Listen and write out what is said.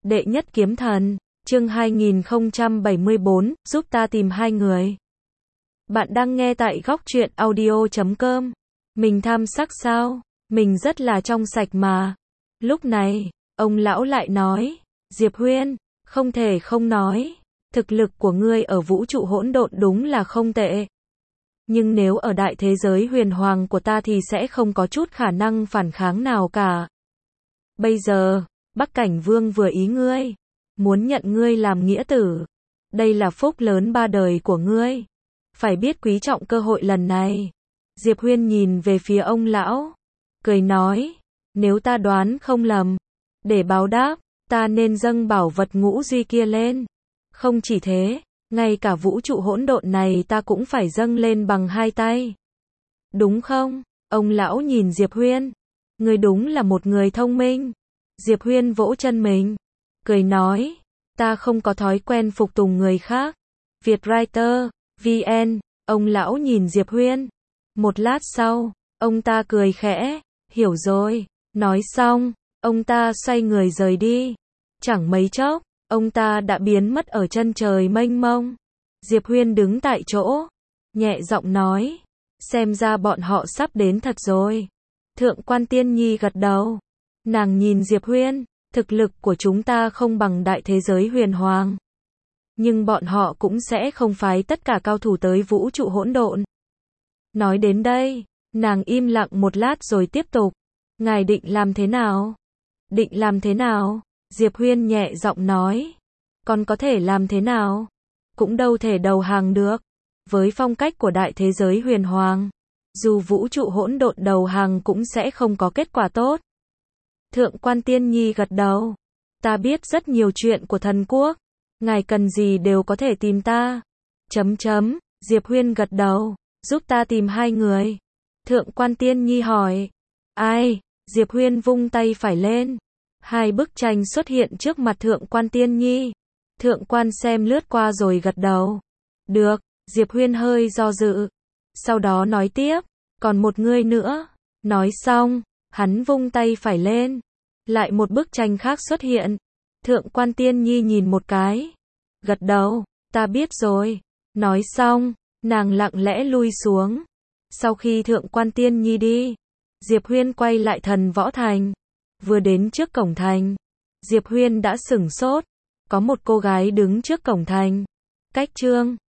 Đệ nhất kiếm thần, chương 2074, giúp ta tìm hai người. Bạn đang nghe tại góc truyện audio.com. Mình tham sắc sao? Mình rất là trong sạch mà. Lúc này, ông lão lại nói, Diệp Huyên, không thể không nói, thực lực của ngươi ở vũ trụ hỗn độn đúng là không tệ. Nhưng nếu ở đại thế giới huyền hoàng của ta thì sẽ không có chút khả năng phản kháng nào cả. Bây giờ, Bắc Cảnh Vương vừa ý ngươi, muốn nhận ngươi làm nghĩa tử. Đây là phúc lớn ba đời của ngươi. Phải biết quý trọng cơ hội lần này. Diệp Huyên nhìn về phía ông lão, cười nói, nếu ta đoán không lầm, để báo đáp, ta nên dâng bảo vật ngũ duy kia lên. Không chỉ thế, ngay cả vũ trụ hỗn độn này ta cũng phải dâng lên bằng hai tay. Đúng không? Ông lão nhìn Diệp Huyên. Ngươi đúng là một người thông minh. Diệp Huyên vỗ chân mình, cười nói, ta không có thói quen phục tùng người khác. Vietwriter, VN, ông lão nhìn Diệp Huyên. Một lát sau, ông ta cười khẽ, hiểu rồi, nói xong, ông ta xoay người rời đi. Chẳng mấy chốc, ông ta đã biến mất ở chân trời mênh mông. Diệp Huyên đứng tại chỗ, nhẹ giọng nói, xem ra bọn họ sắp đến thật rồi. Thượng quan Tiên Nhi gật đầu. Nàng nhìn Diệp Huyên, thực lực của chúng ta không bằng đại thế giới huyền hoàng. Nhưng bọn họ cũng sẽ không phái tất cả cao thủ tới vũ trụ hỗn độn. Nói đến đây, nàng im lặng một lát rồi tiếp tục. Ngài định làm thế nào? Định làm thế nào? Diệp Huyên nhẹ giọng nói. Còn có thể làm thế nào? Cũng đâu thể đầu hàng được. Với phong cách của đại thế giới huyền hoàng, dù vũ trụ hỗn độn đầu hàng cũng sẽ không có kết quả tốt. Thượng quan Tiên Nhi gật đầu. Ta biết rất nhiều chuyện của thần quốc. Ngài cần gì đều có thể tìm ta. Diệp Huyên gật đầu. Giúp ta tìm hai người. Thượng quan Tiên Nhi hỏi. Ai? Diệp Huyên vung tay phải lên. Hai bức tranh xuất hiện trước mặt Thượng quan Tiên Nhi. Thượng quan xem lướt qua rồi gật đầu. Được. Diệp Huyên hơi do dự. Sau đó nói tiếp. Còn một người nữa. Nói xong, hắn vung tay phải lên. Lại một bức tranh khác xuất hiện. Thượng quan Tiên Nhi nhìn một cái. Gật đầu, ta biết rồi. Nói xong, nàng lặng lẽ lui xuống. Sau khi Thượng quan Tiên Nhi đi, Diệp Huyên quay lại Thần Võ Thành. Vừa đến trước cổng thành, Diệp Huyên đã sửng sốt. Có một cô gái đứng trước cổng thành. Cách Trương